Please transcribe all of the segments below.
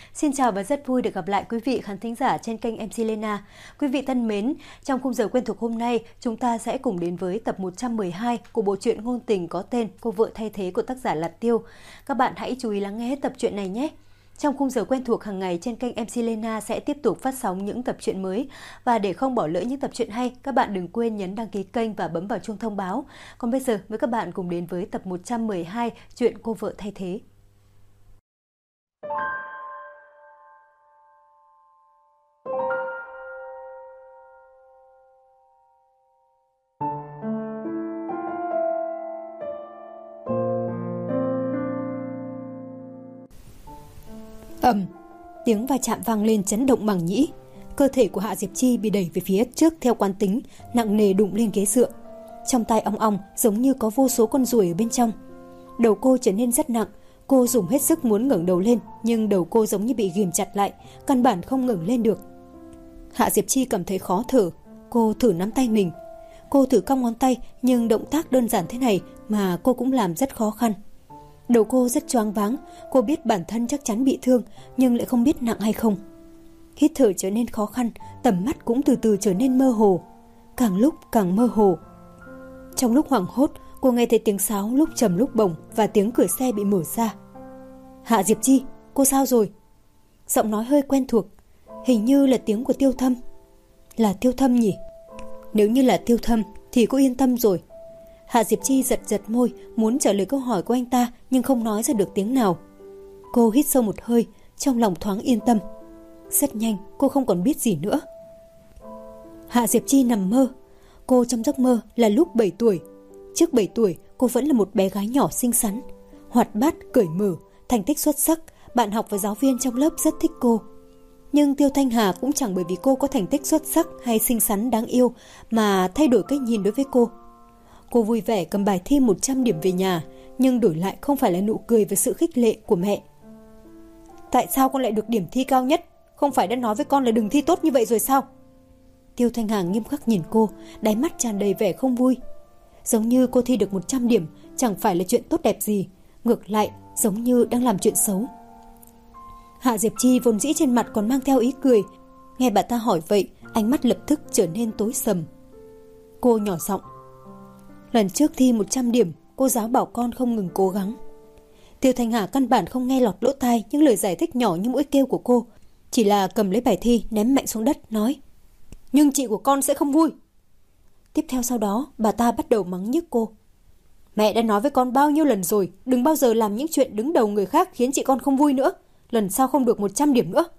Xin chào và rất vui được gặp lại quý vị khán thính giả trên kênh MC Lena. Quý vị thân mến, trong khung giờ quen thuộc hôm nay, chúng ta sẽ cùng đến với tập 112 của bộ truyện ngôn tình có tên Cô vợ thay thế của tác giả Lạt Tiêu. Các bạn hãy chú ý lắng nghe tập truyện này nhé. Trong khung giờ quen thuộc hàng ngày trên kênh MC Lena sẽ tiếp tục phát sóng những tập truyện mới. Và để không bỏ lỡ những tập truyện hay, các bạn đừng quên nhấn đăng ký kênh và bấm vào chuông thông báo. Còn bây giờ, mời các bạn cùng đến với tập 112 truyện Cô vợ thay thế. Ầm, tiếng va chạm vang lên chấn động màng nhĩ. Cơ thể của Hạ Diệp Chi bị đẩy về phía trước theo quán tính, nặng nề đụng lên ghế dựa. Trong tai ong ong giống như có vô số con ruồi ở bên trong. Đầu cô trở nên rất nặng, cô dùng hết sức muốn ngẩng đầu lên, nhưng đầu cô giống như bị ghìm chặt lại, căn bản không ngẩng lên được. Hạ Diệp Chi cảm thấy khó thở, cô thử nắm tay mình. Cô thử cong ngón tay, nhưng động tác đơn giản thế này mà cô cũng làm rất khó khăn. Đầu cô rất choáng váng, cô biết bản thân chắc chắn bị thương, nhưng lại không biết nặng hay không. Hít thở trở nên khó khăn, tầm mắt cũng từ từ trở nên mơ hồ, càng lúc càng mơ hồ. Trong lúc hoảng hốt, cô nghe thấy tiếng sáo lúc trầm lúc bổng và tiếng cửa xe bị mở ra. Hạ Diệp Chi, cô sao rồi? Giọng nói hơi quen thuộc, hình như là tiếng của Tiêu Thâm. Là Tiêu Thâm nhỉ? Nếu như là Tiêu Thâm thì cô yên tâm rồi. Hạ Diệp Chi giật giật môi, muốn trả lời câu hỏi của anh ta nhưng không nói ra được tiếng nào. Cô hít sâu một hơi, trong lòng thoáng yên tâm. Rất nhanh, cô không còn biết gì nữa. Hạ Diệp Chi nằm mơ. Cô trong giấc mơ là lúc 7 tuổi. Trước 7 tuổi, cô vẫn là một bé gái nhỏ xinh xắn, hoạt bát, cởi mở, thành tích xuất sắc, bạn học và giáo viên trong lớp rất thích cô. Nhưng Tiêu Thanh Hà cũng chẳng bởi vì cô có thành tích xuất sắc hay xinh xắn đáng yêu mà thay đổi cách nhìn đối với cô. Cô vui vẻ cầm bài thi 100 điểm về nhà, nhưng đổi lại không phải là nụ cười và sự khích lệ của mẹ. Tại sao con lại được điểm thi cao nhất? Không phải đã nói với con là đừng thi tốt như vậy rồi sao? Tiêu Thanh Hà nghiêm khắc nhìn cô, đáy mắt tràn đầy vẻ không vui. Giống như cô thi được 100 điểm chẳng phải là chuyện tốt đẹp gì, ngược lại giống như đang làm chuyện xấu. Hạ Diệp Chi vốn dĩ trên mặt còn mang theo ý cười, nghe bà ta hỏi vậy, ánh mắt lập tức trở nên tối sầm. Cô nhỏ giọng: lần trước thi 100 điểm, cô giáo bảo con không ngừng cố gắng. Tiêu Thanh Hà căn bản không nghe lọt lỗ tai những lời giải thích nhỏ như mũi kêu của cô, chỉ là cầm lấy bài thi ném mạnh xuống đất nói: nhưng chị của con sẽ không vui. Tiếp theo sau đó bà ta bắt đầu mắng nhức cô: mẹ đã nói với con bao nhiêu lần rồi, đừng bao giờ làm những chuyện đứng đầu người khác khiến chị con không vui nữa, lần sau không được 100 điểm nữa.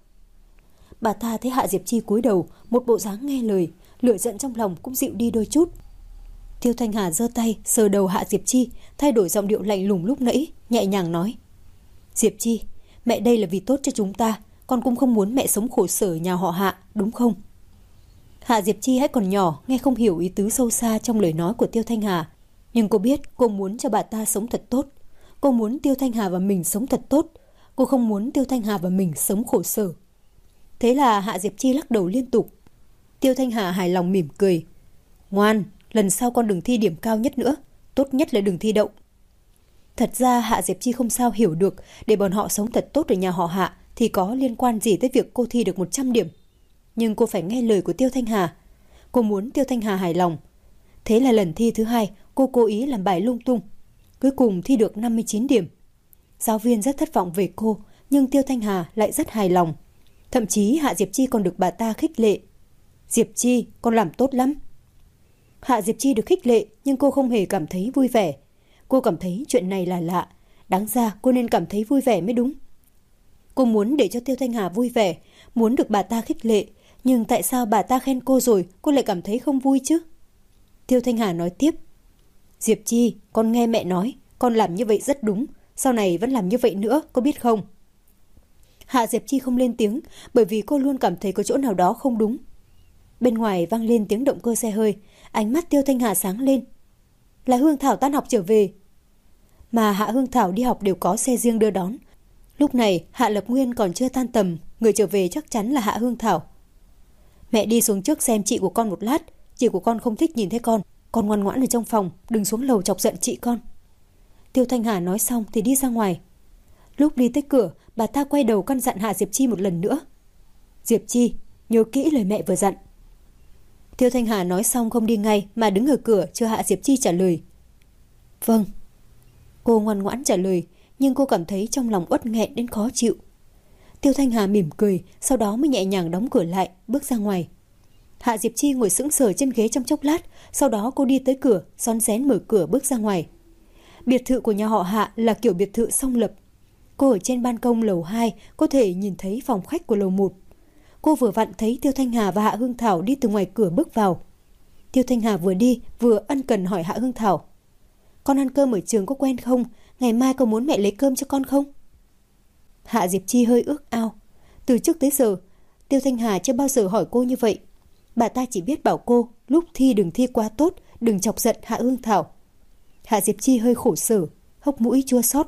Bà ta thấy Hạ Diệp Chi cúi đầu, một bộ dáng nghe lời, lửa giận trong lòng cũng dịu đi đôi chút. Tiêu Thanh Hà giơ tay sờ đầu Hạ Diệp Chi, thay đổi giọng điệu lạnh lùng lúc nãy, nhẹ nhàng nói: Diệp Chi, mẹ đây là vì tốt cho chúng ta, con cũng không muốn mẹ sống khổ sở nhà họ Hạ, đúng không? Hạ Diệp Chi hãy còn nhỏ, nghe không hiểu ý tứ sâu xa trong lời nói của Tiêu Thanh Hà, nhưng cô biết cô muốn cho bà ta sống thật tốt. Cô muốn Tiêu Thanh Hà và mình sống thật tốt, cô không muốn Tiêu Thanh Hà và mình sống khổ sở. Thế là Hạ Diệp Chi lắc đầu liên tục. Tiêu Thanh Hà hài lòng mỉm cười: ngoan, lần sau con đừng thi điểm cao nhất nữa, tốt nhất là đừng thi đậu. Thật ra Hạ Diệp Chi không sao hiểu được để bọn họ sống thật tốt ở nhà họ Hạ thì có liên quan gì tới việc cô thi được 100 điểm. Nhưng cô phải nghe lời của Tiêu Thanh Hà. Cô muốn Tiêu Thanh Hà hài lòng. Thế là lần thi thứ hai, cô cố ý làm bài lung tung. Cuối cùng thi được 59 điểm. Giáo viên rất thất vọng về cô, nhưng Tiêu Thanh Hà lại rất hài lòng. Thậm chí Hạ Diệp Chi còn được bà ta khích lệ: Diệp Chi, con làm tốt lắm. Hạ Diệp Chi được khích lệ, nhưng cô không hề cảm thấy vui vẻ. Cô cảm thấy chuyện này là lạ. Đáng ra cô nên cảm thấy vui vẻ mới đúng. Cô muốn để cho Tiêu Thanh Hà vui vẻ, muốn được bà ta khích lệ. Nhưng tại sao bà ta khen cô rồi cô lại cảm thấy không vui chứ? Tiêu Thanh Hà nói tiếp: Diệp Chi, con nghe mẹ nói, con làm như vậy rất đúng, sau này vẫn làm như vậy nữa, có biết không? Hạ Diệp Chi không lên tiếng, bởi vì cô luôn cảm thấy có chỗ nào đó không đúng. Bên ngoài vang lên tiếng động cơ xe hơi, ánh mắt Tiêu Thanh Hà sáng lên. Là Hương Thảo tan học trở về. Mà Hạ Hương Thảo đi học đều có xe riêng đưa đón. Lúc này Hạ Lập Nguyên còn chưa tan tầm, người trở về chắc chắn là Hạ Hương Thảo. Mẹ đi xuống trước xem chị của con một lát, chị của con không thích nhìn thấy con ngoan ngoãn ở trong phòng, đừng xuống lầu chọc giận chị con. Tiêu Thanh Hà nói xong thì đi ra ngoài. Lúc đi tới cửa, bà ta quay đầu căn dặn Hạ Diệp Chi một lần nữa. Diệp Chi, nhớ kỹ lời mẹ vừa dặn. Tiêu Thanh Hà nói xong không đi ngay mà đứng ở cửa chờ Hạ Diệp Chi trả lời. Vâng. Cô ngoan ngoãn trả lời, nhưng cô cảm thấy trong lòng uất nghẹn đến khó chịu. Tiêu Thanh Hà mỉm cười, sau đó mới nhẹ nhàng đóng cửa lại, bước ra ngoài. Hạ Diệp Chi ngồi sững sờ trên ghế trong chốc lát, sau đó cô đi tới cửa, rón rén mở cửa bước ra ngoài. Biệt thự của nhà họ Hạ là kiểu biệt thự song lập. Cô ở trên ban công lầu 2 có thể nhìn thấy phòng khách của lầu 1. Cô vừa vặn thấy Tiêu Thanh Hà và Hạ Hương Thảo đi từ ngoài cửa bước vào. Tiêu Thanh Hà vừa đi vừa ân cần hỏi Hạ Hương Thảo. Con ăn cơm ở trường có quen không? Ngày mai có muốn mẹ lấy cơm cho con không? Hạ Diệp Chi hơi ước ao. Từ trước tới giờ, Tiêu Thanh Hà chưa bao giờ hỏi cô như vậy. Bà ta chỉ biết bảo cô lúc thi đừng thi quá tốt, đừng chọc giận Hạ Hương Thảo. Hạ Diệp Chi hơi khổ sở, hốc mũi chua xót.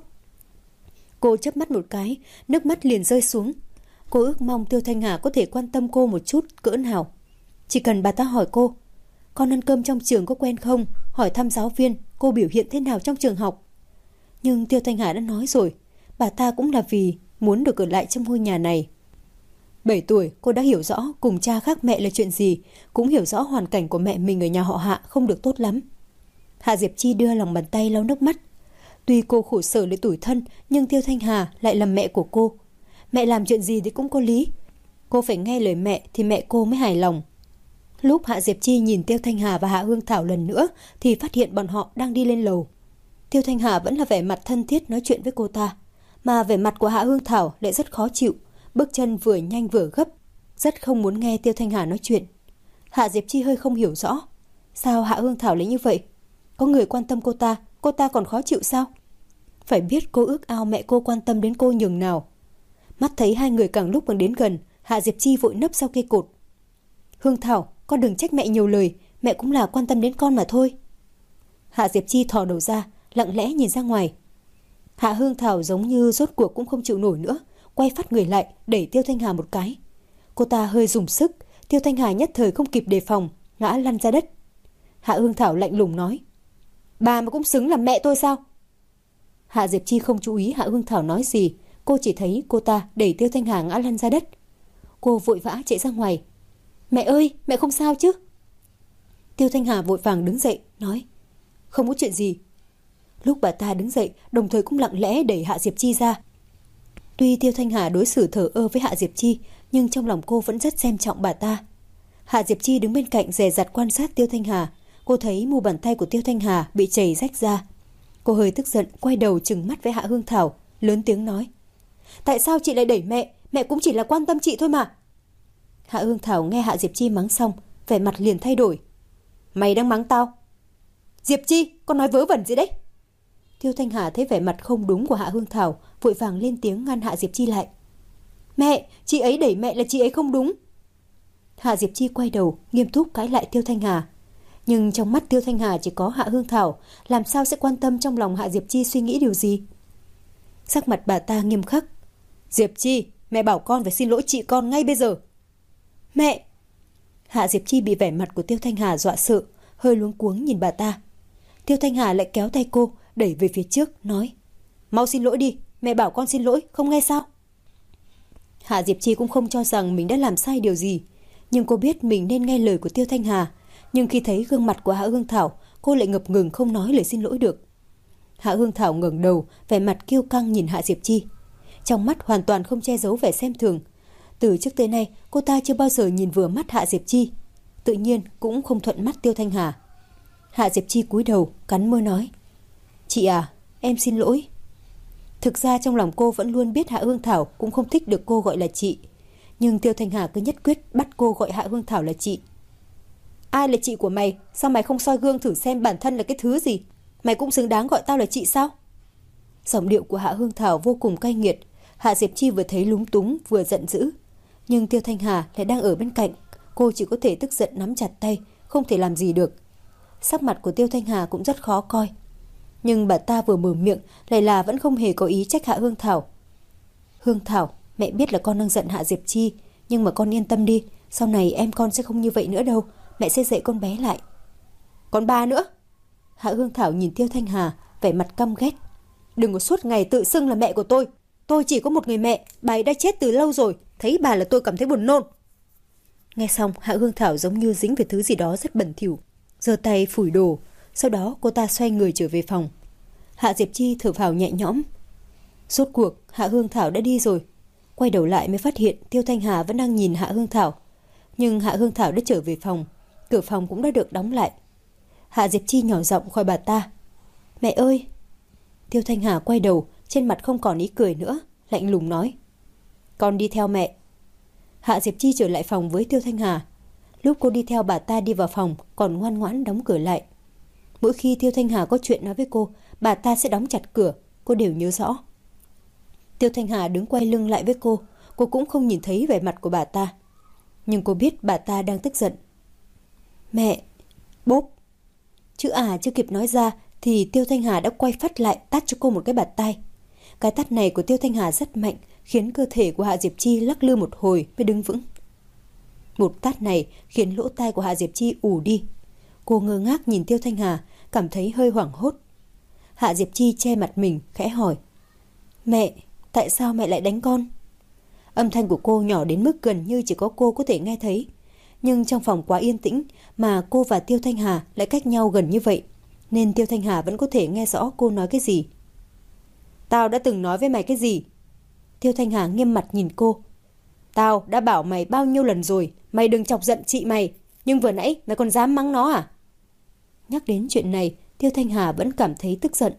Cô chớp mắt một cái, nước mắt liền rơi xuống. Cô ước mong Tiêu Thanh Hà có thể quan tâm cô một chút cỡ nào. Chỉ cần bà ta hỏi cô, con ăn cơm trong trường có quen không? Hỏi thăm giáo viên, cô biểu hiện thế nào trong trường học? Nhưng Tiêu Thanh Hà đã nói rồi, bà ta cũng là vì muốn được ở lại trong ngôi nhà này. 7 tuổi, cô đã hiểu rõ cùng cha khác mẹ là chuyện gì, cũng hiểu rõ hoàn cảnh của mẹ mình ở nhà họ Hạ không được tốt lắm. Hạ Diệp Chi đưa lòng bàn tay lau nước mắt. Tuy cô khổ sở lấy tủi thân, nhưng Tiêu Thanh Hà lại là mẹ của cô. Mẹ làm chuyện gì thì cũng có lý. Cô phải nghe lời mẹ thì mẹ cô mới hài lòng. Lúc Hạ Diệp Chi nhìn Tiêu Thanh Hà và Hạ Hương Thảo lần nữa thì phát hiện bọn họ đang đi lên lầu. Tiêu Thanh Hà vẫn là vẻ mặt thân thiết nói chuyện với cô ta, mà vẻ mặt của Hạ Hương Thảo lại rất khó chịu, bước chân vừa nhanh vừa gấp, rất không muốn nghe Tiêu Thanh Hà nói chuyện. Hạ Diệp Chi hơi không hiểu rõ, sao Hạ Hương Thảo lại như vậy? Có người quan tâm cô ta còn khó chịu sao? Phải biết cô ước ao mẹ cô quan tâm đến cô nhường nào. Mắt thấy hai người càng lúc càng đến gần, Hạ Diệp Chi vội nấp sau cây cột. Hương Thảo, con đừng trách mẹ nhiều lời, mẹ cũng là quan tâm đến con mà thôi. Hạ Diệp Chi thò đầu ra, lặng lẽ nhìn ra ngoài. Hạ Hương Thảo giống như rốt cuộc cũng không chịu nổi nữa, quay phát người lại, đẩy Tiêu Thanh Hà một cái. Cô ta hơi dùng sức, Tiêu Thanh Hà nhất thời không kịp đề phòng, ngã lăn ra đất. Hạ Hương Thảo lạnh lùng nói, bà mà cũng xứng làm mẹ tôi sao? Hạ Diệp Chi không chú ý Hạ Hương Thảo nói gì, cô chỉ thấy cô ta đẩy Tiêu Thanh Hà ngã lăn ra đất. Cô vội vã chạy ra ngoài. Mẹ ơi, mẹ không sao chứ? Tiêu Thanh Hà vội vàng đứng dậy, nói, không có chuyện gì. Lúc bà ta đứng dậy, đồng thời cũng lặng lẽ đẩy Hạ Diệp Chi ra. Tuy Tiêu Thanh Hà đối xử thờ ơ với Hạ Diệp Chi, nhưng trong lòng cô vẫn rất xem trọng bà ta. Hạ Diệp Chi đứng bên cạnh dè dặt quan sát Tiêu Thanh Hà. Cô thấy mu bàn tay của Tiêu Thanh Hà bị chảy rách ra. Cô hơi tức giận, quay đầu trừng mắt với Hạ Hương Thảo, lớn tiếng nói, tại sao chị lại đẩy mẹ? Mẹ cũng chỉ là quan tâm chị thôi mà. Hạ Hương Thảo nghe Hạ Diệp Chi mắng xong, vẻ mặt liền thay đổi. Mày đang mắng tao? Diệp Chi, con nói vớ vẩn gì đấy? Tiêu Thanh Hà thấy vẻ mặt không đúng của Hạ Hương Thảo, vội vàng lên tiếng ngăn Hạ Diệp Chi lại. Mẹ, chị ấy đẩy mẹ là chị ấy không đúng. Hạ Diệp Chi quay đầu, nghiêm túc cãi lại Tiêu Thanh Hà. Nhưng trong mắt Tiêu Thanh Hà chỉ có Hạ Hương Thảo, làm sao sẽ quan tâm trong lòng Hạ Diệp Chi suy nghĩ điều gì? Sắc mặt bà ta nghiêm khắc. Diệp Chi, mẹ bảo con phải xin lỗi chị con ngay bây giờ. Mẹ! Hạ Diệp Chi bị vẻ mặt của Tiêu Thanh Hà dọa sợ, hơi luống cuống nhìn bà ta. Tiêu Thanh Hà lại kéo tay cô, đẩy về phía trước, nói, mau xin lỗi đi, mẹ bảo con xin lỗi, không nghe sao? Hạ Diệp Chi cũng không cho rằng mình đã làm sai điều gì, nhưng cô biết mình nên nghe lời của Tiêu Thanh Hà. Nhưng khi thấy gương mặt của Hạ Hương Thảo, cô lại ngập ngừng không nói lời xin lỗi được. Hạ Hương Thảo ngẩng đầu, vẻ mặt kiêu căng nhìn Hạ Diệp Chi. Trong mắt hoàn toàn không che giấu vẻ xem thường. Từ trước tới nay, cô ta chưa bao giờ nhìn vừa mắt Hạ Diệp Chi. Tự nhiên cũng không thuận mắt Tiêu Thanh Hà. Hạ Diệp Chi cúi đầu, cắn môi nói, chị à, em xin lỗi. Thực ra trong lòng cô vẫn luôn biết Hạ Hương Thảo cũng không thích được cô gọi là chị. Nhưng Tiêu Thanh Hà cứ nhất quyết bắt cô gọi Hạ Hương Thảo là chị. Ai là chị của mày? Sao mày không soi gương thử xem bản thân là cái thứ gì? Mày cũng xứng đáng gọi tao là chị sao? Giọng điệu của Hạ Hương Thảo vô cùng cay nghiệt. Hạ Diệp Chi vừa thấy lúng túng vừa giận dữ. Nhưng Tiêu Thanh Hà lại đang ở bên cạnh. Cô chỉ có thể tức giận nắm chặt tay, không thể làm gì được. Sắc mặt của Tiêu Thanh Hà cũng rất khó coi. Nhưng bà ta vừa mở miệng lại là vẫn không hề có ý trách Hạ Hương Thảo. Hương Thảo, mẹ biết là con đang giận Hạ Diệp Chi, nhưng mà con yên tâm đi, sau này em con sẽ không như vậy nữa đâu, mẹ sẽ dạy con bé lại. Còn ba nữa? Hạ Hương Thảo nhìn Tiêu Thanh Hà, vẻ mặt căm ghét. Đừng có suốt ngày tự xưng là mẹ của tôi Tôi chỉ có một người mẹ, bà ấy đã chết từ lâu rồi. Thấy bà là tôi cảm thấy buồn nôn. Nghe xong, Hạ Hương Thảo giống như dính về thứ gì đó rất bẩn thỉu, giơ tay phủi đồ. Sau đó cô ta xoay người trở về phòng. Hạ Diệp Chi thở phào nhẹ nhõm. Rốt cuộc Hạ Hương Thảo đã đi rồi. Quay đầu lại mới phát hiện Tiêu Thanh Hà vẫn đang nhìn Hạ Hương Thảo. Nhưng Hạ Hương Thảo đã trở về phòng, cửa phòng cũng đã được đóng lại. Hạ Diệp Chi nhỏ giọng gọi bà ta. Mẹ ơi! Tiêu Thanh Hà quay đầu, trên mặt không còn ý cười nữa, lạnh lùng nói. Con đi theo mẹ. Hạ Diệp Chi trở lại phòng với Tiêu Thanh Hà. Lúc cô đi theo bà ta đi vào phòng, còn ngoan ngoãn đóng cửa lại. Mỗi khi Tiêu Thanh Hà có chuyện nói với cô, bà ta sẽ đóng chặt cửa, cô đều nhớ rõ. Tiêu Thanh Hà đứng quay lưng lại với cô cũng không nhìn thấy vẻ mặt của bà ta. Nhưng cô biết bà ta đang tức giận. Mẹ! Bốp! Chữ chưa kịp nói ra thì Tiêu Thanh Hà đã quay phắt lại tát cho cô một cái bạt tai. Cái tát này của Tiêu Thanh Hà rất mạnh, khiến cơ thể của Hạ Diệp Chi lắc lư một hồi mới đứng vững. Một tát này khiến lỗ tai của Hạ Diệp Chi ù đi. Cô ngơ ngác nhìn Tiêu Thanh Hà, cảm thấy hơi hoảng hốt. Hạ Diệp Chi che mặt mình, khẽ hỏi. Mẹ, tại sao mẹ lại đánh con? Âm thanh của cô nhỏ đến mức gần như chỉ có cô có thể nghe thấy. Nhưng trong phòng quá yên tĩnh mà cô và Tiêu Thanh Hà lại cách nhau gần như vậy, nên Tiêu Thanh Hà vẫn có thể nghe rõ cô nói cái gì. Tao đã từng nói với mày cái gì? Tiêu Thanh Hà nghiêm mặt nhìn cô. Tao đã bảo mày bao nhiêu lần rồi, mày đừng chọc giận chị mày, nhưng vừa nãy mày còn dám mắng nó à? Nhắc đến chuyện này, Tiêu Thanh Hà vẫn cảm thấy tức giận.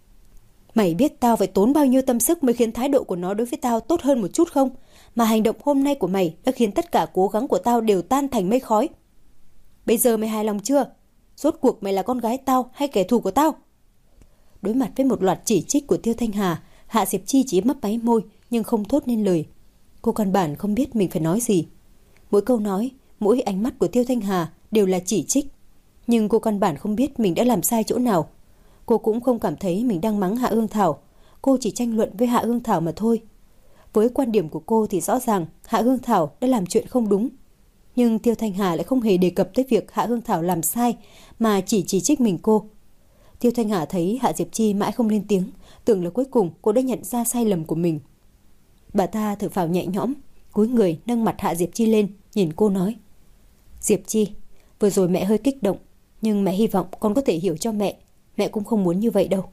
Mày biết tao phải tốn bao nhiêu tâm sức mới khiến thái độ của nó đối với tao tốt hơn một chút không? Mà hành động hôm nay của mày đã khiến tất cả cố gắng của tao đều tan thành mây khói. Bây giờ mày hài lòng chưa? Rốt cuộc mày là con gái tao hay kẻ thù của tao? Đối mặt với một loạt chỉ trích của Tiêu Thanh Hà, Hạ Diệp Chi chỉ mấp máy môi nhưng không thốt nên lời. Cô căn bản không biết mình phải nói gì. Mỗi câu nói, mỗi ánh mắt của Tiêu Thanh Hà đều là chỉ trích. Nhưng cô căn bản không biết mình đã làm sai chỗ nào. Cô cũng không cảm thấy mình đang mắng Hạ Hương Thảo. Cô chỉ tranh luận với Hạ Hương Thảo mà thôi. Với quan điểm của cô thì rõ ràng Hạ Hương Thảo đã làm chuyện không đúng. Nhưng Tiêu Thanh Hà lại không hề đề cập tới việc Hạ Hương Thảo làm sai, mà chỉ trích mình cô. Tiêu Thanh Hà thấy Hạ Diệp Chi mãi không lên tiếng, tưởng là cuối cùng cô đã nhận ra sai lầm của mình. Bà ta thở phào nhẹ nhõm, cúi người nâng mặt Hạ Diệp Chi lên, nhìn cô nói. Diệp Chi, vừa rồi mẹ hơi kích động, nhưng mẹ hy vọng con có thể hiểu cho mẹ. Mẹ cũng không muốn như vậy đâu.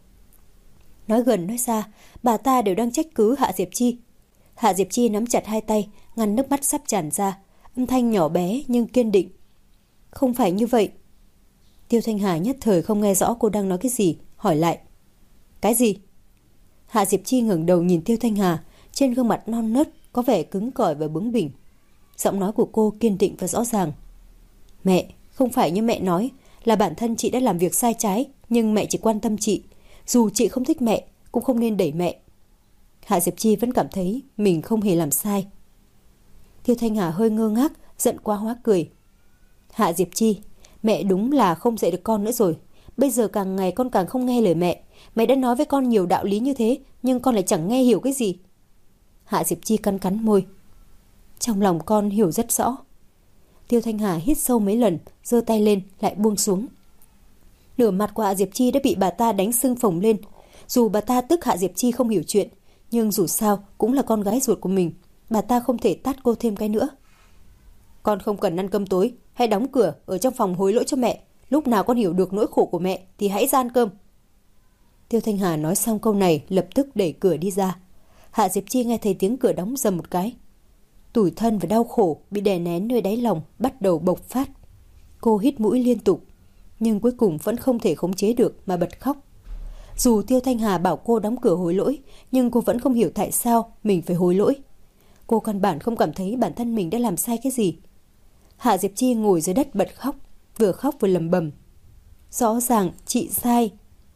Nói gần nói xa, bà ta đều đang trách cứ Hạ Diệp Chi. Hạ Diệp Chi nắm chặt hai tay, ngăn nước mắt sắp tràn ra, âm thanh nhỏ bé nhưng kiên định. Không phải như vậy. Tiêu Thanh Hà nhất thời không nghe rõ cô đang nói cái gì, hỏi lại. Cái gì? Hạ Diệp Chi ngẩng đầu nhìn Tiêu Thanh Hà, trên gương mặt non nớt có vẻ cứng cỏi và bướng bỉnh. Giọng nói của cô kiên định và rõ ràng. Mẹ, không phải như mẹ nói là bản thân chị đã làm việc sai trái, nhưng mẹ chỉ quan tâm chị. Dù chị không thích mẹ, cũng không nên đẩy mẹ. Hạ Diệp Chi vẫn cảm thấy mình không hề làm sai. Tiêu Thanh Hà hơi ngơ ngác, giận quá hóa cười. Hạ Diệp Chi, mẹ đúng là không dạy được con nữa rồi. Bây giờ càng ngày con càng không nghe lời mẹ. Mẹ đã nói với con nhiều đạo lý như thế, nhưng con lại chẳng nghe hiểu cái gì. Hạ Diệp Chi cắn cắn môi. Trong lòng con hiểu rất rõ. Tiêu Thanh Hà hít sâu mấy lần, giơ tay lên lại buông xuống. Nửa mặt của Hạ Diệp Chi đã bị bà ta đánh sưng phồng lên. Dù bà ta tức Hạ Diệp Chi không hiểu chuyện, nhưng dù sao cũng là con gái ruột của mình, bà ta không thể tát cô thêm cái nữa. Con không cần ăn cơm tối, hãy đóng cửa ở trong phòng hối lỗi cho mẹ. Lúc nào con hiểu được nỗi khổ của mẹ thì hãy ra ăn cơm. Tiêu Thanh Hà nói xong câu này lập tức đẩy cửa đi ra. Hạ Diệp Chi nghe thấy tiếng cửa đóng rầm một cái. Tủi thân và đau khổ bị đè nén nơi đáy lòng bắt đầu bộc phát. Cô hít mũi liên tục, nhưng cuối cùng vẫn không thể khống chế được mà bật khóc. Dù Tiêu Thanh Hà bảo cô đóng cửa hối lỗi, nhưng cô vẫn không hiểu tại sao mình phải hối lỗi. Cô căn bản không cảm thấy bản thân mình đã làm sai cái gì. Hạ Diệp Chi ngồi dưới đất bật khóc vừa lẩm bẩm. Rõ ràng chị sai.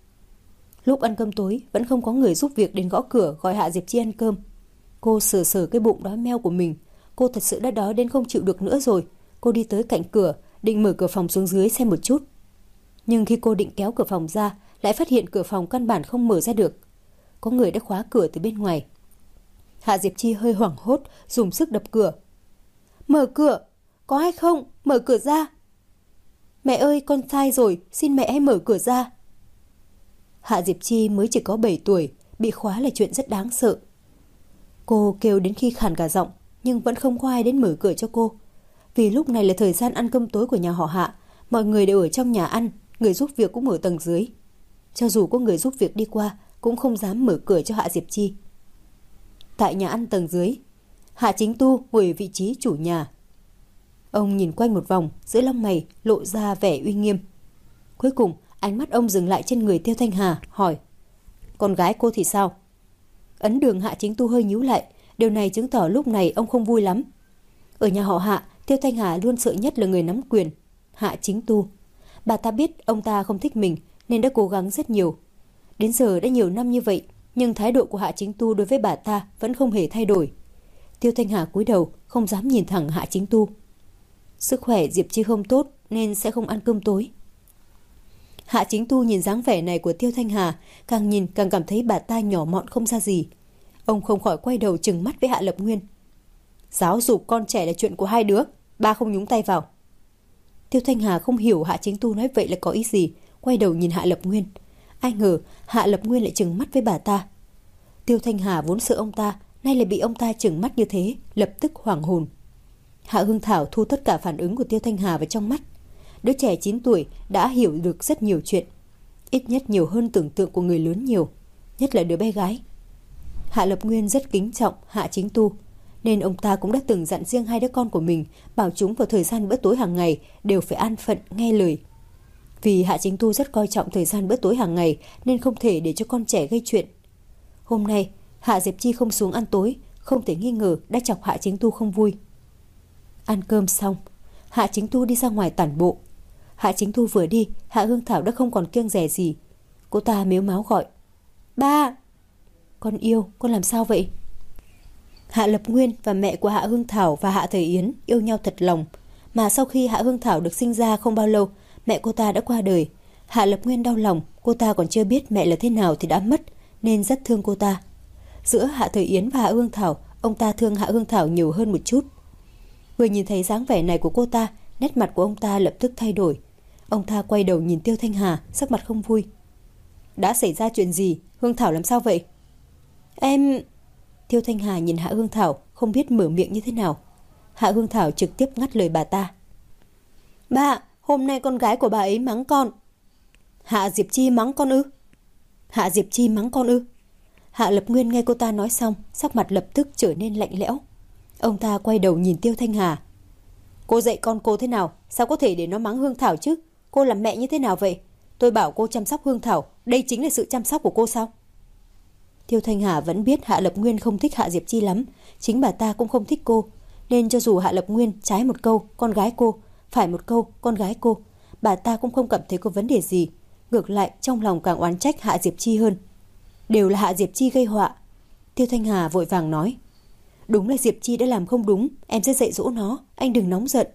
Lúc ăn cơm tối vẫn không có người giúp việc đến gõ cửa gọi Hạ Diệp Chi ăn cơm. Cô sờ sờ cái bụng đói meo của mình. Cô thật sự đã đói đến không chịu được nữa rồi. Cô đi tới cạnh cửa, định mở cửa phòng xuống dưới xem một chút. Nhưng khi cô định kéo cửa phòng ra, lại phát hiện cửa phòng căn bản không mở ra được. Có người đã khóa cửa từ bên ngoài. Hạ Diệp Chi hơi hoảng hốt, dùng sức đập cửa. Mở cửa! Có ai không? Mở cửa ra! Mẹ ơi, con sai rồi, xin mẹ hãy mở cửa ra. Hạ Diệp Chi mới chỉ có 7 tuổi, bị khóa là chuyện rất đáng sợ. Cô kêu đến khi khàn cả giọng, nhưng vẫn không có ai đến mở cửa cho cô. Vì lúc này là thời gian ăn cơm tối của nhà họ Hạ, mọi người đều ở trong nhà ăn, người giúp việc cũng ở tầng dưới. Cho dù có người giúp việc đi qua, cũng không dám mở cửa cho Hạ Diệp Chi. Tại nhà ăn tầng dưới, Hạ Chính Tu ngồi ở vị trí chủ nhà. Ông nhìn quanh một vòng, giữa lông mày lộ ra vẻ uy nghiêm. Cuối cùng, ánh mắt ông dừng lại trên người Tiêu Thanh Hà, hỏi: con gái cô thì sao? Ấn đường Hạ Chính Tu hơi nhíu lại, điều này chứng tỏ lúc này ông không vui lắm. Ở nhà họ Hạ, Tiêu Thanh Hà luôn sợ nhất là người nắm quyền, Hạ Chính Tu. Bà ta biết ông ta không thích mình nên đã cố gắng rất nhiều. Đến giờ đã nhiều năm như vậy, nhưng thái độ của Hạ Chính Tu đối với bà ta vẫn không hề thay đổi. Tiêu Thanh Hà cúi đầu, không dám nhìn thẳng Hạ Chính Tu. Sức khỏe Diệp Chi không tốt nên sẽ không ăn cơm tối. Hạ Chính Tu nhìn dáng vẻ này của Tiêu Thanh Hà, càng nhìn càng cảm thấy bà ta nhỏ mọn không ra gì. Ông không khỏi quay đầu trừng mắt với Hạ Lập Nguyên. Giáo dục con trẻ là chuyện của hai đứa, ba không nhúng tay vào. Tiêu Thanh Hà không hiểu Hạ Chính Tu nói vậy là có ý gì, quay đầu nhìn Hạ Lập Nguyên. Ai ngờ Hạ Lập Nguyên lại trừng mắt với bà ta. Tiêu Thanh Hà vốn sợ ông ta, nay lại bị ông ta trừng mắt như thế, lập tức hoảng hồn. Hạ Hương Thảo thu tất cả phản ứng của Tiêu Thanh Hà vào trong mắt. Đứa trẻ 9 tuổi đã hiểu được rất nhiều chuyện, ít nhất nhiều hơn tưởng tượng của người lớn nhiều, nhất là đứa bé gái. Hạ Lập Nguyên rất kính trọng Hạ Chính Tu, nên ông ta cũng đã từng dặn riêng hai đứa con của mình bảo chúng vào thời gian bữa tối hàng ngày đều phải an phận nghe lời. Vì Hạ Chính Tu rất coi trọng thời gian bữa tối hàng ngày nên không thể để cho con trẻ gây chuyện. Hôm nay Hạ Diệp Chi không xuống ăn tối, không thể nghi ngờ đã chọc Hạ Chính Tu không vui. Ăn cơm xong, Hạ Chính Tu đi ra ngoài tản bộ. Hạ Chính Tu vừa đi, Hạ Hương Thảo đã không còn kiêng dè gì. Cô ta mếu máo gọi: ba! Con yêu, con làm sao vậy? Hạ Lập Nguyên và mẹ của Hạ Hương Thảo và Hạ Thời Yến yêu nhau thật lòng. Mà sau khi Hạ Hương Thảo được sinh ra không bao lâu, mẹ cô ta đã qua đời. Hạ Lập Nguyên đau lòng, cô ta còn chưa biết mẹ là thế nào thì đã mất, nên rất thương cô ta. Giữa Hạ Thời Yến và Hạ Hương Thảo, ông ta thương Hạ Hương Thảo nhiều hơn một chút. Vừa nhìn thấy dáng vẻ này của cô ta, nét mặt của ông ta lập tức thay đổi. Ông ta quay đầu nhìn Tiêu Thanh Hà, sắc mặt không vui. Đã xảy ra chuyện gì? Hương Thảo làm sao vậy? Em... Tiêu Thanh Hà nhìn Hạ Hương Thảo, không biết mở miệng như thế nào. Hạ Hương Thảo trực tiếp ngắt lời bà ta. Ba, hôm nay con gái của bà ấy mắng con. Hạ Diệp Chi mắng con ư? Hạ Diệp Chi mắng con ư? Hạ Lập Nguyên nghe cô ta nói xong, sắc mặt lập tức trở nên lạnh lẽo. Ông ta quay đầu nhìn Tiêu Thanh Hà. Cô dạy con cô thế nào? Sao có thể để nó mắng Hương Thảo chứ? Cô làm mẹ như thế nào vậy? Tôi bảo cô chăm sóc Hương Thảo, đây chính là sự chăm sóc của cô sao? Tiêu Thanh Hà vẫn biết Hạ Lập Nguyên không thích Hạ Diệp Chi lắm, chính bà ta cũng không thích cô, nên cho dù Hạ Lập Nguyên trái một câu con gái cô, phải một câu con gái cô, bà ta cũng không cảm thấy có vấn đề gì. Ngược lại trong lòng càng oán trách Hạ Diệp Chi hơn. Đều là Hạ Diệp Chi gây họa. Tiêu Thanh Hà vội vàng nói. Đúng là Diệp Chi đã làm không đúng, em sẽ dạy dỗ nó, anh đừng nóng giận.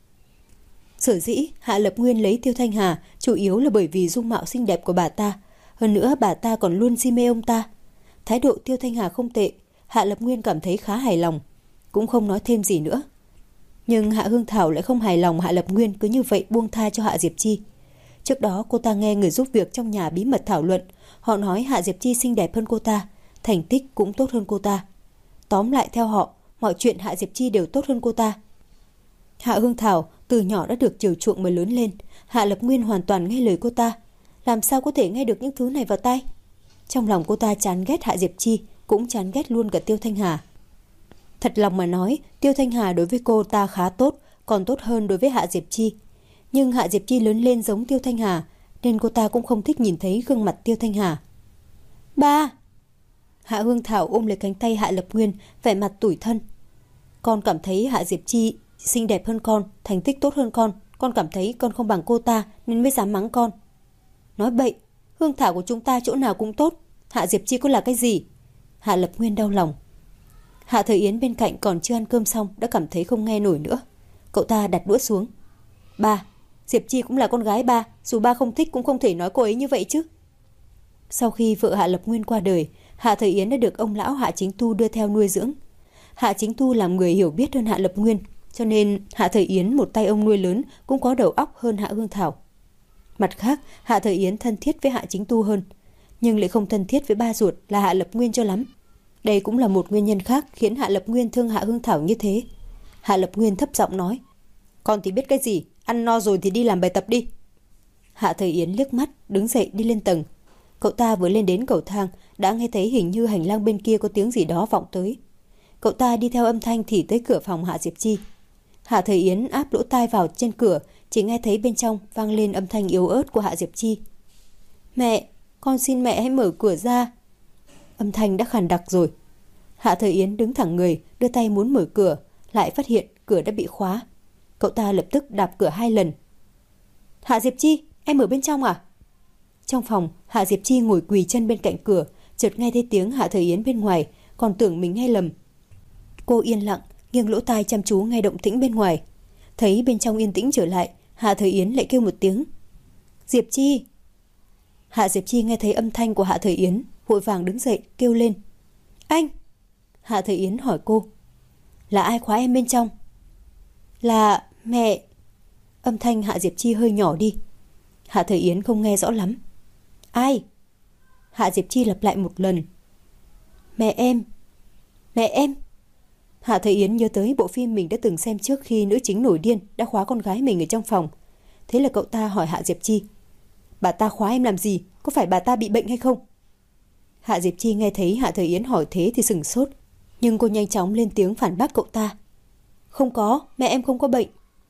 Sở dĩ Hạ Lập Nguyên lấy Tiêu Thanh Hà chủ yếu là bởi vì dung mạo xinh đẹp của bà ta. Hơn nữa bà ta còn luôn si mê ông ta. Thái độ Tiêu Thanh Hà không tệ, Hạ Lập Nguyên cảm thấy khá hài lòng, cũng không nói thêm gì nữa. Nhưng Hạ Hương Thảo lại không hài lòng Hạ Lập Nguyên cứ như vậy buông tha cho Hạ Diệp Chi. Trước đó cô ta nghe người giúp việc trong nhà bí mật thảo luận, họ nói Hạ Diệp Chi xinh đẹp hơn cô ta, thành tích cũng tốt hơn cô ta. Tóm lại theo họ, mọi chuyện Hạ Diệp Chi đều tốt hơn cô ta. Hạ Hương Thảo từ nhỏ đã được chiều chuộng mới lớn lên, Hạ Lập Nguyên hoàn toàn nghe lời cô ta, làm sao có thể nghe được những thứ này vào tai. Trong lòng cô ta chán ghét Hạ Diệp Chi, cũng chán ghét luôn cả Tiêu Thanh Hà. Thật lòng mà nói, Tiêu Thanh Hà đối với cô ta khá tốt, còn tốt hơn đối với Hạ Diệp Chi. Nhưng Hạ Diệp Chi lớn lên giống Tiêu Thanh Hà, nên cô ta cũng không thích nhìn thấy gương mặt Tiêu Thanh Hà. Ba! Hạ Hương Thảo ôm lấy cánh tay Hạ Lập Nguyên, vẻ mặt tủi thân. Con cảm thấy Hạ Diệp Chi xinh đẹp hơn con, thành tích tốt hơn con cảm thấy con không bằng cô ta nên mới dám mắng con. Nói bậy, Hương Thảo của chúng ta chỗ nào cũng tốt, Hạ Diệp Chi có là cái gì? Hạ Lập Nguyên đau lòng. Hạ Thời Yến bên cạnh còn chưa ăn cơm xong đã cảm thấy không nghe nổi nữa. Cậu ta đặt đũa xuống. Ba, Diệp Chi cũng là con gái ba, dù ba không thích cũng không thể nói cô ấy như vậy chứ. Sau khi vợ Hạ Lập Nguyên qua đời, Hạ Thời Yến đã được ông lão Hạ Chính Tu đưa theo nuôi dưỡng. Hạ Chính Tu làm người hiểu biết hơn Hạ Lập Nguyên, cho nên Hạ Thời Yến một tay ông nuôi lớn cũng có đầu óc hơn Hạ Hương Thảo. Mặt khác, Hạ Thời Yến thân thiết với Hạ Chính Tu hơn, nhưng lại không thân thiết với ba ruột là Hạ Lập Nguyên cho lắm. Đây cũng là một nguyên nhân khác khiến Hạ Lập Nguyên thương Hạ Hương Thảo như thế. Hạ Lập Nguyên thấp giọng nói, con thì biết cái gì, ăn no rồi thì đi làm bài tập đi. Hạ Thời Yến liếc mắt, đứng dậy đi lên tầng. Cậu ta vừa lên đến cầu thang, đã nghe thấy hình như hành lang bên kia có tiếng gì đó vọng tới. Cậu ta đi theo âm thanh thì tới cửa phòng Hạ Diệp Chi. Hạ Thời Yến áp lỗ tai vào trên cửa, chỉ nghe thấy bên trong vang lên âm thanh yếu ớt của Hạ Diệp Chi. Mẹ, con xin mẹ hãy mở cửa ra. Âm thanh đã khàn đặc rồi. Hạ Thời Yến đứng thẳng người, đưa tay muốn mở cửa, lại phát hiện cửa đã bị khóa. Cậu ta lập tức đạp cửa 2 lần. Hạ Diệp Chi, em ở bên trong à? Trong phòng, Hạ Diệp Chi ngồi quỳ chân bên cạnh cửa, chợt nghe thấy tiếng Hạ Thời Yến bên ngoài, còn tưởng mình nghe lầm. Cô yên lặng, nghiêng lỗ tai chăm chú nghe động tĩnh bên ngoài. Thấy bên trong yên tĩnh trở lại, Hạ Thời Yến lại kêu một tiếng. Diệp Chi! Hạ Diệp Chi nghe thấy âm thanh của Hạ Thời Yến, vội vàng đứng dậy, kêu lên. Anh! Hạ Thời Yến hỏi cô. Là ai khóa em bên trong? Là mẹ. Âm thanh Hạ Diệp Chi hơi nhỏ đi. Hạ Thời Yến không nghe rõ lắm. Ai? Hạ Diệp Chi lặp lại một lần. Mẹ em. Mẹ em. Hạ Thời Yến nhớ tới bộ phim mình đã từng xem trước khi nữ chính nổi điên đã khóa con gái mình ở trong phòng. Thế là cậu ta hỏi Hạ Diệp Chi. Bà ta khóa em làm gì? Có phải bà ta bị bệnh hay không? Hạ Diệp Chi nghe thấy Hạ Thời Yến hỏi thế thì sửng sốt. Nhưng cô nhanh chóng lên tiếng phản bác cậu ta. Không có, mẹ em không có bệnh.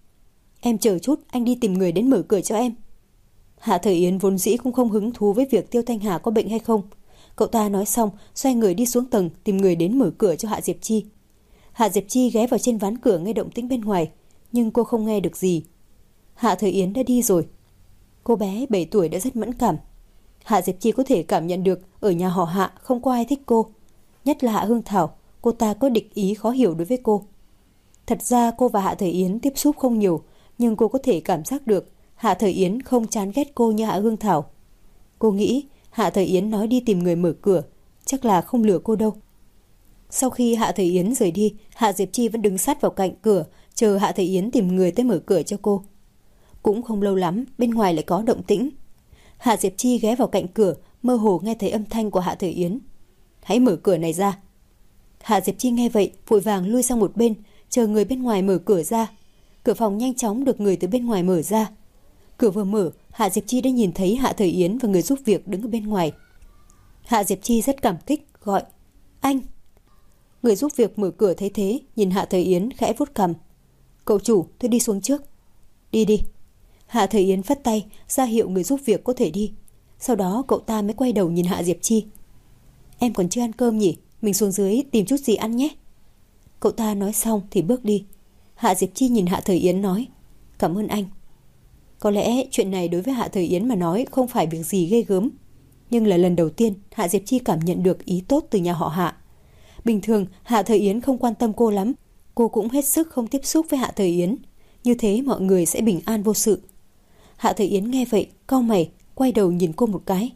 Em chờ chút, anh đi tìm người đến mở cửa cho em. Hạ Thời Yến vốn dĩ cũng không hứng thú với việc Tiêu Thanh Hà có bệnh hay không. Cậu ta nói xong, xoay người đi xuống tầng tìm người đến mở cửa cho Hạ Diệp Chi. Hạ Diệp Chi ghé vào trên ván cửa nghe động tĩnh bên ngoài, nhưng cô không nghe được gì. Hạ Thời Yến đã đi rồi. Cô bé 7 tuổi đã rất mẫn cảm. Hạ Diệp Chi có thể cảm nhận được ở nhà họ Hạ không có ai thích cô. Nhất là Hạ Hương Thảo, cô ta có địch ý khó hiểu đối với cô. Thật ra cô và Hạ Thời Yến tiếp xúc không nhiều, nhưng cô có thể cảm giác được Hạ Thời Yến không chán ghét cô như Hạ Hương Thảo. Cô nghĩ Hạ Thời Yến nói đi tìm người mở cửa, chắc là không lừa cô đâu. Sau khi Hạ Thời Yến rời đi, Hạ Diệp Chi vẫn đứng sát vào cạnh cửa, chờ Hạ Thời Yến tìm người tới mở cửa cho cô. Cũng không lâu lắm, bên ngoài lại có động tĩnh. Hạ Diệp Chi ghé vào cạnh cửa, mơ hồ nghe thấy âm thanh của Hạ Thời Yến. Hãy mở cửa này ra. Hạ Diệp Chi nghe vậy, vội vàng lui sang một bên, chờ người bên ngoài mở cửa ra. Cửa phòng nhanh chóng được người từ bên ngoài mở ra. Cửa vừa mở, Hạ Diệp Chi đã nhìn thấy Hạ Thời Yến và người giúp việc đứng ở bên ngoài. Hạ Diệp Chi rất cảm kích, gọi anh. Người giúp việc mở cửa thấy thế, nhìn Hạ Thời Yến khẽ vuốt cằm. Cậu chủ, tôi đi xuống trước. Đi đi. Hạ Thời Yến phất tay, ra hiệu người giúp việc có thể đi. Sau đó cậu ta mới quay đầu nhìn Hạ Diệp Chi. Em còn chưa ăn cơm nhỉ? Mình xuống dưới tìm chút gì ăn nhé. Cậu ta nói xong thì bước đi. Hạ Diệp Chi nhìn Hạ Thời Yến nói. Cảm ơn anh. Có lẽ chuyện này đối với Hạ Thời Yến mà nói không phải việc gì ghê gớm. Nhưng là lần đầu tiên Hạ Diệp Chi cảm nhận được ý tốt từ nhà họ Hạ. Bình thường Hạ Thời Yến không quan tâm cô lắm. Cô cũng hết sức không tiếp xúc với Hạ Thời Yến. Như thế mọi người sẽ bình an vô sự. Hạ Thời Yến nghe vậy, cau mày, quay đầu nhìn cô một cái.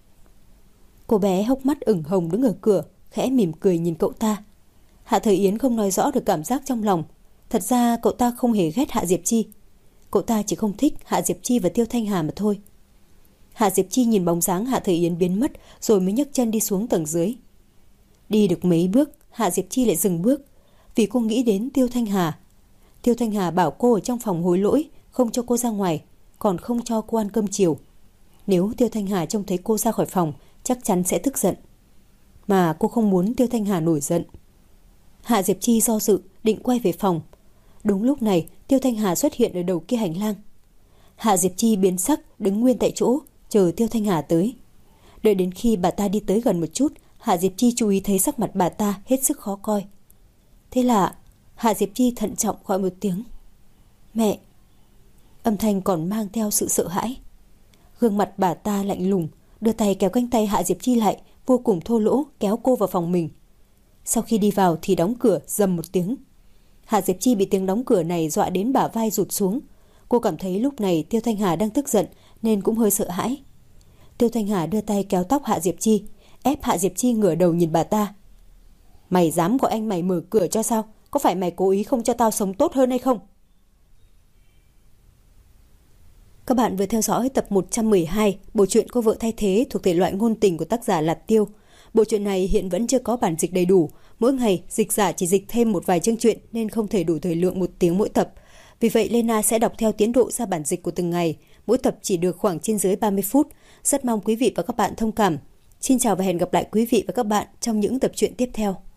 Cô bé hốc mắt ửng hồng đứng ở cửa, khẽ mỉm cười nhìn cậu ta. Hạ Thời Yến không nói rõ được cảm giác trong lòng. Thật ra cậu ta không hề ghét Hạ Diệp Chi. Cậu ta chỉ không thích Hạ Diệp Chi và Tiêu Thanh Hà mà thôi. Hạ Diệp Chi nhìn bóng dáng Hạ Thời Yến biến mất rồi mới nhấc chân đi xuống tầng dưới. Đi được mấy bước, Hạ Diệp Chi lại dừng bước, vì cô nghĩ đến Tiêu Thanh Hà. Tiêu Thanh Hà bảo cô ở trong phòng hối lỗi, không cho cô ra ngoài, còn không cho cô ăn cơm chiều. Nếu Tiêu Thanh Hà trông thấy cô ra khỏi phòng, chắc chắn sẽ tức giận. Mà cô không muốn Tiêu Thanh Hà nổi giận. Hạ Diệp Chi do dự, định quay về phòng. Đúng lúc này, Tiêu Thanh Hà xuất hiện ở đầu kia hành lang. Hạ Diệp Chi biến sắc, đứng nguyên tại chỗ, chờ Tiêu Thanh Hà tới. Đợi đến khi bà ta đi tới gần một chút, Hạ Diệp Chi chú ý thấy sắc mặt bà ta hết sức khó coi. Thế là Hạ Diệp Chi thận trọng gọi một tiếng. Mẹ. Âm thanh còn mang theo sự sợ hãi. Gương mặt bà ta lạnh lùng, đưa tay kéo cánh tay Hạ Diệp Chi lại, vô cùng thô lỗ kéo cô vào phòng mình. Sau khi đi vào thì đóng cửa rầm một tiếng. Hạ Diệp Chi bị tiếng đóng cửa này dọa đến bả vai rụt xuống. Cô cảm thấy lúc này Tiêu Thanh Hà đang tức giận nên cũng hơi sợ hãi. Tiêu Thanh Hà đưa tay kéo tóc Hạ Diệp Chi, ép Hạ Diệp Chi ngửa đầu nhìn bà ta. Mày dám gọi anh mày mở cửa cho sao? Có phải mày cố ý không cho tao sống tốt hơn hay không? Các bạn vừa theo dõi tập 112 bộ truyện Cô vợ thay thế thuộc thể loại ngôn tình của tác giả Lạt Tiêu. Bộ truyện này hiện vẫn chưa có bản dịch đầy đủ. Mỗi ngày, dịch giả chỉ dịch thêm một vài chương truyện nên không thể đủ thời lượng 1 tiếng mỗi tập. Vì vậy, Lena sẽ đọc theo tiến độ ra bản dịch của từng ngày. Mỗi tập chỉ được khoảng trên dưới 30 phút. Rất mong quý vị và các bạn thông cảm. Xin chào và hẹn gặp lại quý vị và các bạn trong những tập truyện tiếp theo.